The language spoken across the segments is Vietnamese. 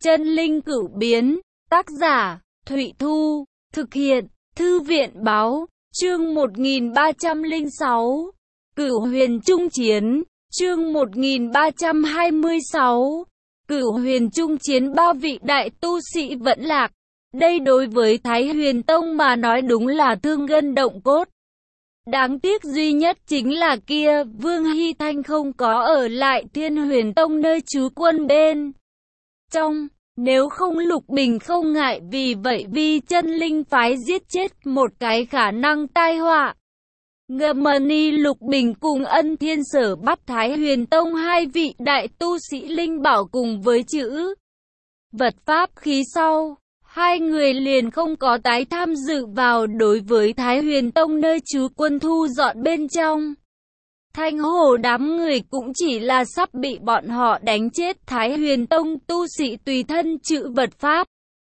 Chân linh cửu biến, tác giả, Thụy Thu, thực hiện, Thư viện báo, chương 1306, Cửu huyền trung chiến, chương 1326, Cửu huyền trung chiến, ba vị đại tu sĩ vẫn lạc. Đây đối với Thái Huyền Tông mà nói đúng là thương gân động cốt. Đáng tiếc duy nhất chính là kia, Vương Hy Thanh không có ở lại Thiên Huyền Tông nơi trú quân bên trong. Nếu không Lục Bình không ngại vì vậy vì chân linh phái giết chết một cái khả năng tai họa. Ngâm-ni Lục Bình cùng Ân Thiên Sở bắt Thái Huyền Tông hai vị đại tu sĩ linh bảo cùng với chữ vật pháp khí sau. Hai người liền không có tái tham dự vào đối với Thái Huyền Tông nơi trú quân thu dọn bên trong. Thanh Hồ đám người cũng chỉ là sắp bị bọn họ đánh chết. Thái Huyền Tông tu sĩ tùy thân chữ vật pháp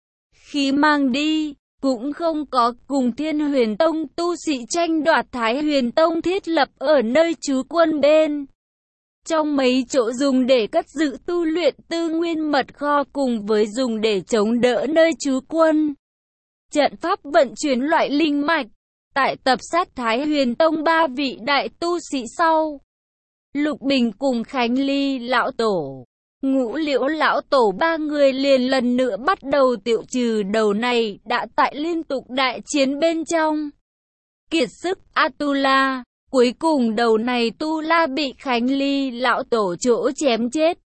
khí mang đi, cũng không có cùng Thiên Huyền Tông tu sĩ tranh đoạt. Thái Huyền Tông thiết lập ở nơi trú quân bên trong mấy chỗ dùng để cất giữ tu luyện tư nguyên mật kho cùng với dùng để chống đỡ nơi trú quân. Trận pháp vận chuyển loại linh mạch. Tại tập sát Thái Huyền Tông ba vị đại tu sĩ sau, Lục Bình cùng Khánh Ly lão tổ, Ngũ Liễu lão tổ ba người liền lần nữa bắt đầu tiêu trừ đầu này đã tại liên tục đại chiến bên trong kiệt sức Atula. Cuối cùng đầu này Tu La bị Khánh Ly lão tổ chỗ chém chết.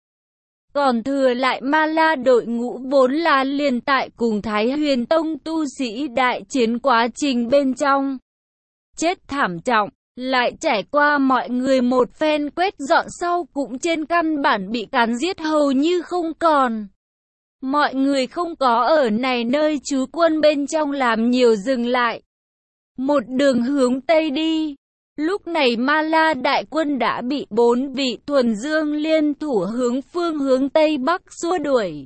Còn thừa lại Ma La đội ngũ vốn là liền tại cùng Thái Huyền Tông tu sĩ đại chiến quá trình bên trong chết thảm trọng, lại trải qua mọi người một phen quét dọn sau cũng trên căn bản bị cắn giết hầu như không còn. Mọi người không có ở này nơi trú quân bên trong làm nhiều dừng lại, một đường hướng Tây đi. Lúc này Ma La đại quân đã bị bốn vị thuần dương liên thủ phương hướng Tây Bắc xua đuổi.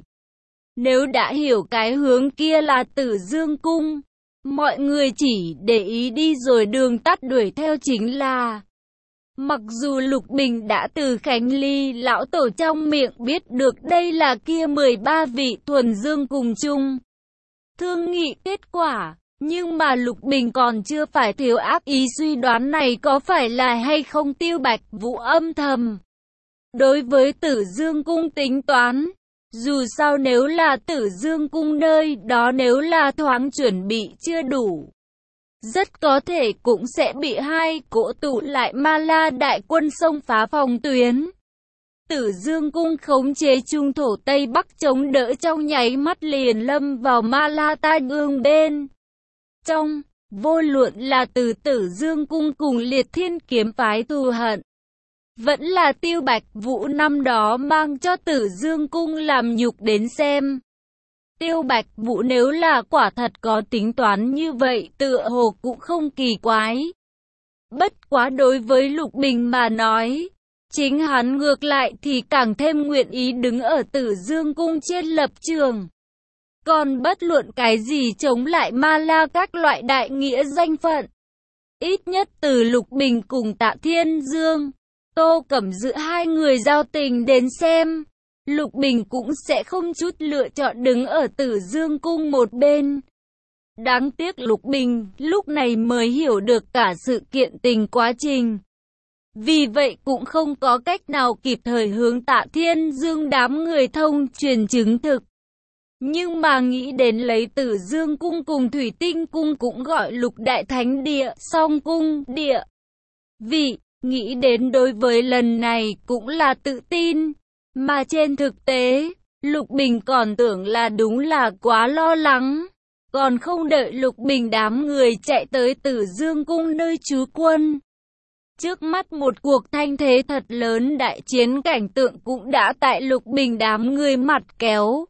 Nếu đã hiểu cái hướng kia là Tử Dương Cung, mọi người chỉ để ý đi rồi đường tắt đuổi theo chính là. Mặc dù Lục Bình đã từ Khánh Ly lão tổ trong miệng biết được đây là kia 13 vị thuần dương cùng chung thương nghị kết quả, nhưng mà Lục Bình còn chưa phải thiếu ác ý suy đoán này có phải là hay không Tiêu Bạch Vũ âm thầm đối với Tử Dương Cung tính toán. Dù sao nếu là Tử Dương Cung nơi đó nếu là thoáng chuẩn bị chưa đủ, rất có thể cũng sẽ bị hai cỗ tụ lại Ma La đại quân xông phá phòng tuyến. Tử Dương Cung khống chế trung thổ Tây Bắc chống đỡ trong nháy mắt liền lâm vào Ma La tai ương bên trong. Vô luận là từ Tử Dương Cung cùng Liệt Thiên kiếm phái thù hận, vẫn là Tiêu Bạch Vũ năm đó mang cho Tử Dương Cung làm nhục đến xem. Tiêu Bạch Vũ nếu là quả thật có tính toán như vậy tựa hồ cũng không kỳ quái. Bất quá đối với Lục Bình mà nói, chính hắn ngược lại thì càng thêm nguyện ý đứng ở Tử Dương Cung trên lập trường. Còn bất luận cái gì chống lại Ma La các loại đại nghĩa danh phận, ít nhất từ Lục Bình cùng Tạ Thiên Dương, Tô Cẩm Dư hai người giao tình đến xem, Lục Bình cũng sẽ không chút lựa chọn đứng ở Tử Dương Cung một bên. Đáng tiếc Lục Bình lúc này mới hiểu được cả sự kiện tình quá trình. Vì vậy cũng không có cách nào kịp thời hướng Tạ Thiên Dương đám người thông truyền chứng thực. Nhưng mà nghĩ đến lấy Tử Dương Cung cùng Thủy Tinh Cung cũng gọi Lục Đại Thánh Địa, Song Cung Địa vị, nghĩ đến đối với lần này cũng là tự tin. Mà trên thực tế, Lục Bình còn tưởng là đúng là quá lo lắng. Còn không đợi Lục Bình đám người chạy tới Tử Dương Cung nơi trú quân. Trước mắt một cuộc thanh thế thật lớn đại chiến cảnh tượng cũng đã tại Lục Bình đám người mặt kéo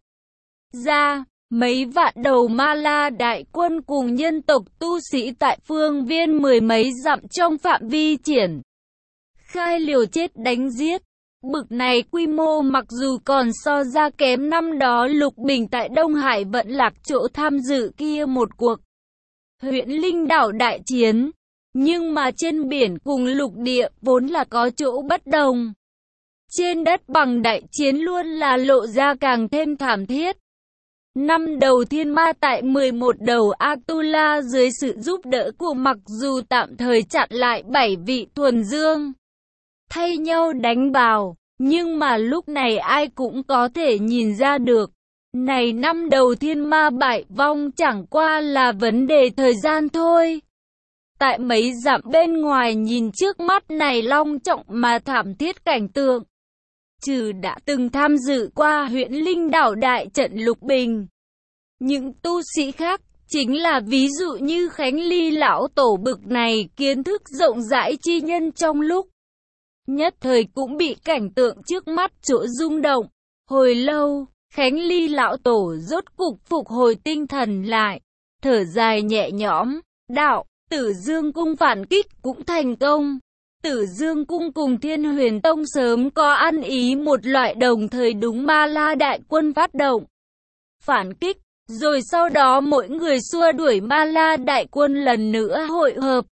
ra. Mấy vạn đầu Ma La đại quân cùng nhân tộc tu sĩ tại phương viên mười mấy dặm trong phạm vi triển khai liều chết đánh giết. Bực này quy mô mặc dù còn so ra kém năm đó Lục Bình tại Đông Hải Vận Lạc chỗ tham dự kia một cuộc Huyễn Linh đảo đại chiến, nhưng mà trên biển cùng lục địa vốn là có chỗ bất đồng. Trên đất bằng đại chiến luôn là lộ ra càng thêm thảm thiết. 5 đầu thiên ma tại 11 đầu Atula dưới sự giúp đỡ của mặc dù tạm thời chặn lại 7 vị thuần dương. Thay nhau đánh vào, nhưng mà lúc này ai cũng có thể nhìn ra được. Này 5 đầu thiên ma bại vong chẳng qua là vấn đề thời gian thôi. Tại mấy dặm bên ngoài nhìn trước mắt này long trọng mà thảm thiết cảnh tượng. Trừ đã từng tham dự qua huyện Linh Đảo đại trận Lục Bình. Những tu sĩ khác, chính là ví dụ như Khánh Ly lão tổ bực này kiến thức rộng rãi chi nhân trong lúc nhất thời cũng bị cảnh tượng trước mắt chỗ rung động. Hồi lâu, Khánh Ly lão tổ rốt cục phục hồi tinh thần lại, thở dài nhẹ nhõm, đạo, Tử Dương cung phản kích cũng thành công. Tử Dương cung cùng Thiên Huyền Tông sớm có ăn ý một loại đồng thời đúng Ma La đại quân phát động phản kích, rồi sau đó mỗi người xua đuổi Ma La đại quân lần nữa hội hợp.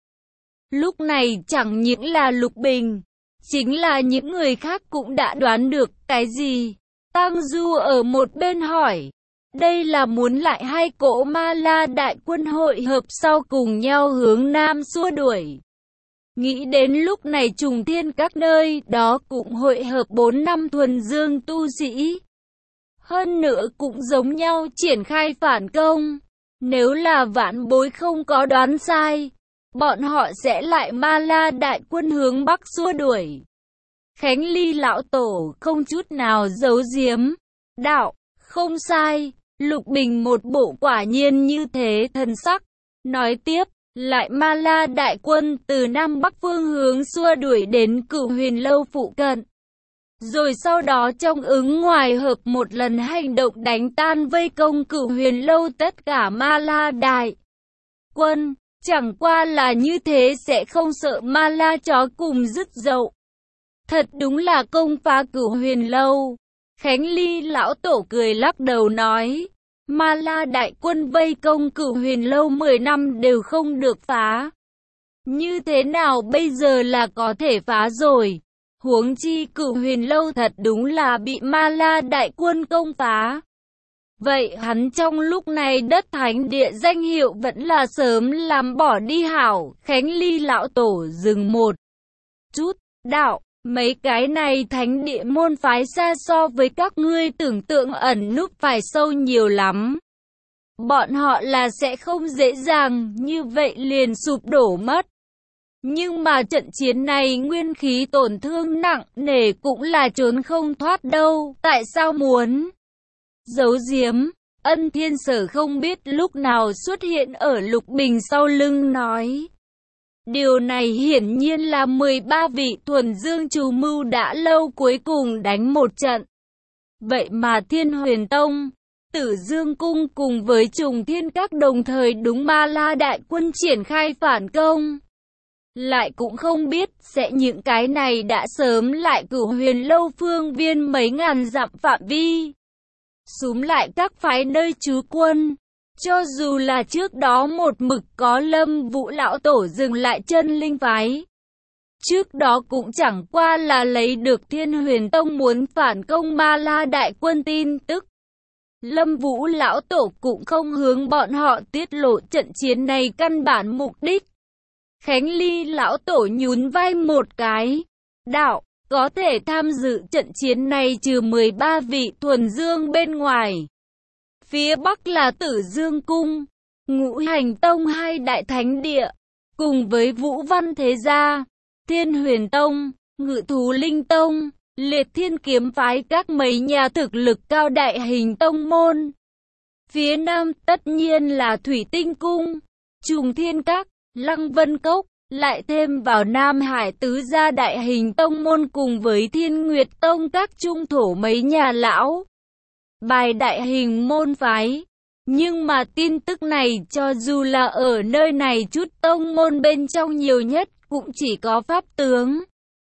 Lúc này chẳng những là Lục Bình, chính là những người khác cũng đã đoán được cái gì. Tang Du ở một bên hỏi, đây là muốn lại hai cỗ Ma La đại quân hội hợp sau cùng nhau hướng Nam xua đuổi. Nghĩ đến lúc này trùng thiên các nơi đó cũng hội hợp 4 năm thuần dương tu sĩ. Hơn nữa cũng giống nhau triển khai phản công. Nếu là Vãn Bối không có đoán sai, bọn họ sẽ lại Ma La đại quân hướng Bắc xua đuổi. Khánh Ly lão tổ không chút nào giấu giếm, đạo, không sai, Lục Bình một bộ quả nhiên như thế thần sắc. Nói tiếp, lại Ma La đại quân từ Nam Bắc phương hướng xua đuổi đến Cửu Huyền Lâu phụ cận. Rồi sau đó trong ứng ngoài hợp một lần hành động đánh tan vây công Cửu Huyền Lâu tất cả Ma La đại quân. Chẳng qua là như thế sẽ không sợ Ma La chó cùng dứt dậu. Thật đúng là công phá Cửu Huyền Lâu. Khánh Ly lão tổ cười lắc đầu nói, Ma La đại quân vây công Cửu Huyền Lâu 10 năm đều không được phá. Như thế nào bây giờ là có thể phá rồi? Huống chi Cửu Huyền Lâu thật đúng là bị Ma La đại quân công phá. Vậy hắn trong lúc này đất thánh địa danh hiệu vẫn là sớm làm bỏ đi hảo. Khánh Ly lão tổ dừng một chút, đạo, mấy cái này thánh địa môn phái xa so với các ngươi tưởng tượng ẩn núp phải sâu nhiều lắm. Bọn họ là sẽ không dễ dàng như vậy liền sụp đổ mất. Nhưng mà trận chiến này nguyên khí tổn thương nặng nề cũng là trốn không thoát đâu. Tại sao muốn giấu giếm? Ân Thiên Sở không biết lúc nào xuất hiện ở Lục Bình sau lưng nói. Điều này hiển nhiên là 13 vị thuần dương chủ mưu đã lâu cuối cùng đánh một trận. Vậy mà Thiên Huyền Tông, Tử Dương cung cùng với Trùng Thiên Các đồng thời đúng Ma La đại quân triển khai phản công. Lại cũng không biết sẽ những cái này đã sớm lại Cửu Huyền Lâu phương viên mấy ngàn dặm phạm vi. Súm lại các phái nơi trú quân. Cho dù là trước đó một mực có Lâm Vũ lão tổ dừng lại chân linh phái. Trước đó cũng chẳng qua là lấy được Thiên Huyền Tông muốn phản công Ma La đại quân tin tức. Lâm Vũ lão tổ cũng không hướng bọn họ tiết lộ trận chiến này căn bản mục đích. Khánh Ly lão tổ nhún vai một cái, đạo, có thể tham dự trận chiến này trừ 13 vị thuần dương bên ngoài. Phía Bắc là Tử Dương cung, Ngũ Hành Tông hai đại thánh địa, cùng với Vũ Văn Thế Gia, Thiên Huyền Tông, Ngự Thú Linh Tông, Liệt Thiên Kiếm phái các mấy nhà thực lực cao đại hình tông môn. Phía Nam tất nhiên là Thủy Tinh cung, Trùng Thiên Các, Lăng Vân Cốc, lại thêm vào Nam Hải tứ gia đại hình tông môn cùng với Thiên Nguyệt Tông các trung thổ mấy nhà lão bài đại hình môn phái. Nhưng mà tin tức này cho dù là ở nơi này chút tông môn bên trong nhiều nhất cũng chỉ có pháp tướng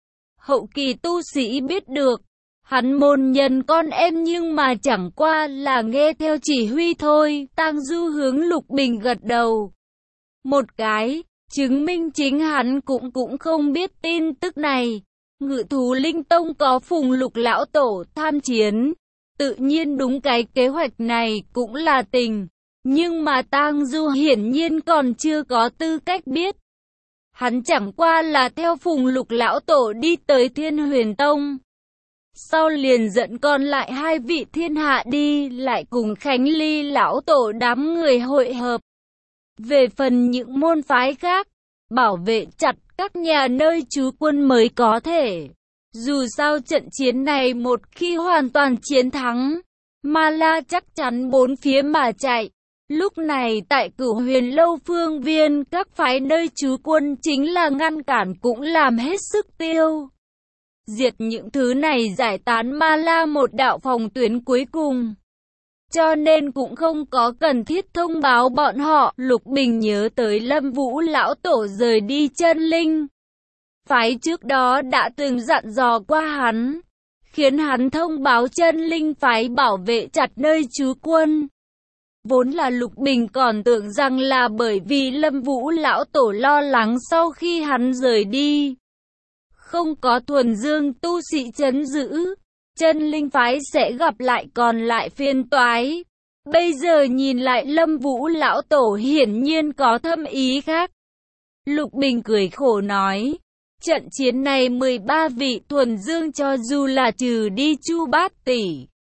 hậu kỳ tu sĩ biết được. Hắn môn nhân con em nhưng mà chẳng qua là nghe theo chỉ huy thôi. Tang Du hướng Lục Bình gật đầu một cái, chứng minh chính hắn cũng không biết tin tức này. Ngự Thú Linh Tông có Phùng Lục lão tổ tham chiến, Tự nhiên đúng cái kế hoạch này cũng là tình. Nhưng mà Tang Du hiển nhiên còn chưa có tư cách biết. Hắn chẳng qua là theo Phùng Lục lão tổ đi tới Thiên Huyền Tông. Sau liền dẫn còn lại 2 vị thiên hạ đi, lại cùng Khánh Ly lão tổ đám người hội hợp. Về phần những môn phái khác, bảo vệ chặt các nhà nơi trú quân mới có thể. Dù sao trận chiến này một khi hoàn toàn chiến thắng, Ma La chắc chắn bốn phía mà chạy. Lúc này tại Cửu Huyền Lâu phương viên, các phái nơi trú quân chính là ngăn cản cũng làm hết sức tiêu diệt những thứ này, giải tán Ma La một đạo phòng tuyến cuối cùng. Cho nên cũng không có cần thiết thông báo bọn họ. Lục Bình nhớ tới Lâm Vũ lão tổ rời đi Chân Linh phái trước đó đã từng dặn dò qua hắn, khiến hắn thông báo Chân Linh phái bảo vệ chặt nơi trú quân. Vốn là Lục Bình còn tưởng rằng là bởi vì Lâm Vũ lão tổ lo lắng sau khi hắn rời đi, không có thuần dương tu sĩ trấn giữ, Chân Linh phái sẽ gặp lại còn lại phiền toái. Bây giờ nhìn lại Lâm Vũ lão tổ hiển nhiên có thâm ý khác. Lục Bình cười khổ nói, trận chiến này 13 vị thuần dương cho dù là trừ đi Chu Bát Tỷ,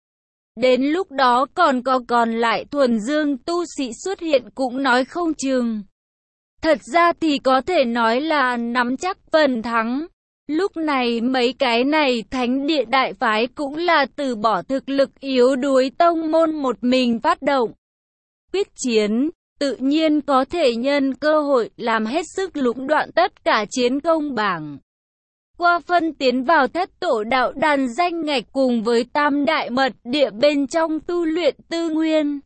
đến lúc đó còn lại thuần dương tu sĩ xuất hiện cũng nói không chừng. Thật ra thì có thể nói là nắm chắc phần thắng. Lúc này mấy cái này thánh địa đại phái cũng là từ bỏ thực lực yếu đuối tông môn một mình phát động quyết chiến, tự nhiên có thể nhân cơ hội làm hết sức lũng đoạn tất cả chiến công bảng. Qua phân tiến vào thất tổ đạo đàn danh ngạch cùng với tam đại mật địa bên trong tu luyện tư nguyên.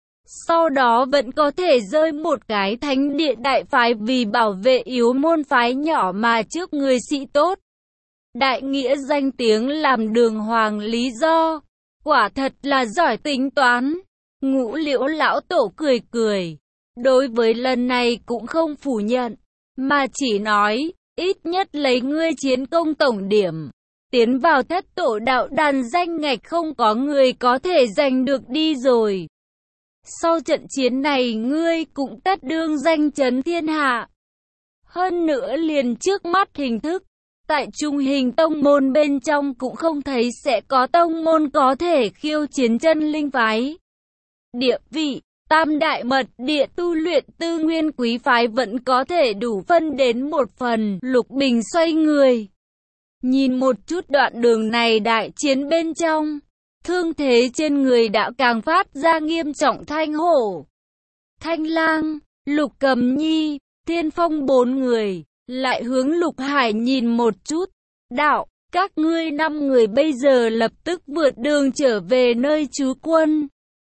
Sau đó vẫn có thể rơi một cái thánh địa đại phái vì bảo vệ yếu môn phái nhỏ mà trước người sĩ tốt. Đại nghĩa danh tiếng làm đường hoàng lý do, quả thật là giỏi tính toán. Ngũ Liễu lão tổ cười cười, đối với lần này cũng không phủ nhận, mà chỉ nói, ít nhất lấy ngươi chiến công tổng điểm, tiến vào thất tổ đạo đàn danh ngạch không có người có thể giành được đi rồi. Sau trận chiến này ngươi cũng tất đương danh chấn thiên hạ. Hơn nữa liền trước mắt hình thức, tại trung hình tông môn bên trong cũng không thấy sẽ có tông môn có thể khiêu chiến Chân Linh phái. Địa vị, tam đại mật địa tu luyện tư nguyên quý phái vẫn có thể đủ phân đến một phần. Lục Bình xoay người, nhìn một chút đoạn đường này đại chiến bên trong. Thương thế trên người đã càng phát ra nghiêm trọng. Thanh Hổ, Thanh Lang, Lục Cầm Nhi, Thiên Phong 4 người, lại hướng Lục Hải nhìn một chút. Đạo, các ngươi 5 người bây giờ lập tức vượt đường trở về nơi trú quân.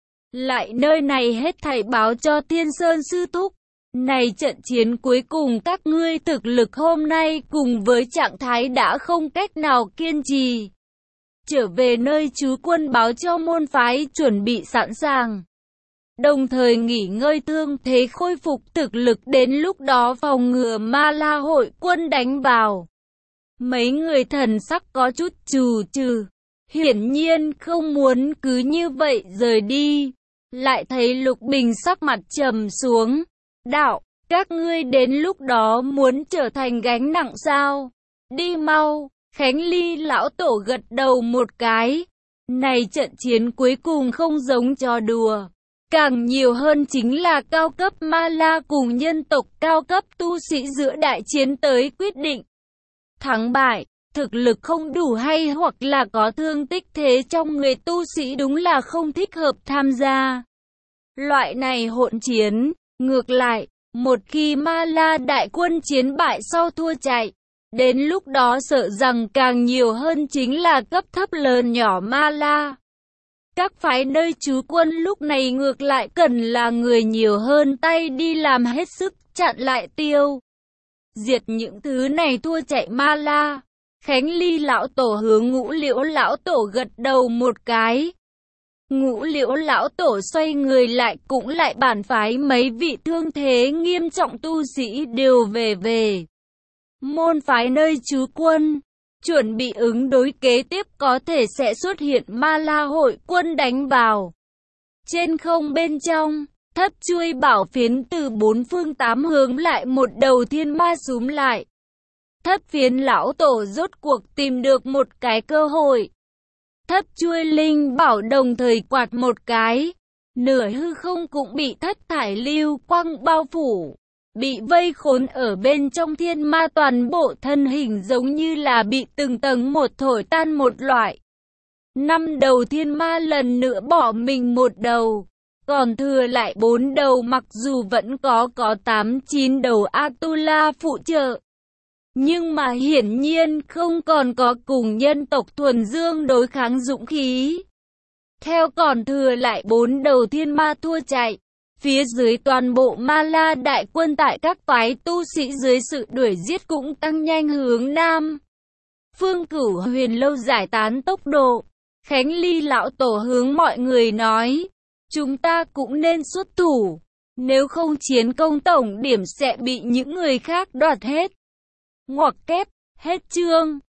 Lại nơi này hết thảy báo cho Thiên Sơn sư thúc. Này trận chiến cuối cùng các ngươi thực lực hôm nay cùng với trạng thái đã không cách nào kiên trì. Trở về nơi trú quân báo cho môn phái chuẩn bị sẵn sàng. Đồng thời nghỉ ngơi thương thế khôi phục thực lực, đến lúc đó phòng ngừa Ma La hội quân đánh vào. Mấy người thần sắc có chút trù trừ, hiển nhiên không muốn cứ như vậy rời đi. Lại thấy Lục Bình sắc mặt trầm xuống. Đạo, các ngươi đến lúc đó muốn trở thành gánh nặng sao? Đi mau. Khánh Ly lão tổ gật đầu một cái. Này trận chiến cuối cùng không giống trò đùa. Càng nhiều hơn chính là cao cấp Ma La cùng nhân tộc cao cấp tu sĩ giữa đại chiến tới quyết định thắng bại. Thực lực không đủ hay hoặc là có thương tích thế trong người tu sĩ đúng là không thích hợp tham gia loại này hỗn chiến. Ngược lại, một khi Ma La đại quân chiến bại sau thua chạy, đến lúc đó sợ rằng càng nhiều hơn chính là cấp thấp lớn nhỏ Ma La. Các phái nơi trú quân lúc này ngược lại cần là người nhiều hơn tay đi làm hết sức chặn lại tiêu diệt những thứ này thua chạy Ma La. Khánh Ly lão tổ hướng Ngũ Liễu lão tổ gật đầu một cái. Ngũ Liễu lão tổ xoay người lại cũng lại bản phái mấy vị thương thế nghiêm trọng tu sĩ đều về môn phái nơi trú quân, chuẩn bị ứng đối kế tiếp có thể sẽ xuất hiện Ma La hội quân đánh vào. Trên không bên trong, thất chuôi bảo phiến từ bốn phương tám hướng lại một đầu thiên ma súm lại. Thất phiến lão tổ rốt cuộc tìm được một cái cơ hội. Thất chuôi linh bảo đồng thời quạt một cái, nửa hư không cũng bị thất thải lưu quang bao phủ. Bị vây khốn ở bên trong thiên ma, toàn bộ thân hình giống như là bị từng tầng một thổi tan một loại. 5 đầu thiên ma lần nữa bỏ mình một đầu, còn thừa lại 4 đầu, mặc dù vẫn có 8-9 đầu Atula phụ trợ. Nhưng mà hiển nhiên không còn có cùng nhân tộc thuần dương đối kháng dũng khí. Theo còn thừa lại 4 đầu thiên ma thua chạy. Phía dưới toàn bộ Ma La đại quân tại các phái tu sĩ dưới sự đuổi giết cũng tăng nhanh hướng nam. Phương Cửu Huyền lâu giải tán tốc độ. Khánh Ly lão tổ hướng mọi người nói, chúng ta cũng nên xuất thủ, nếu không chiến công tổng điểm sẽ bị những người khác đoạt hết. Ngoặc kép, hết chương.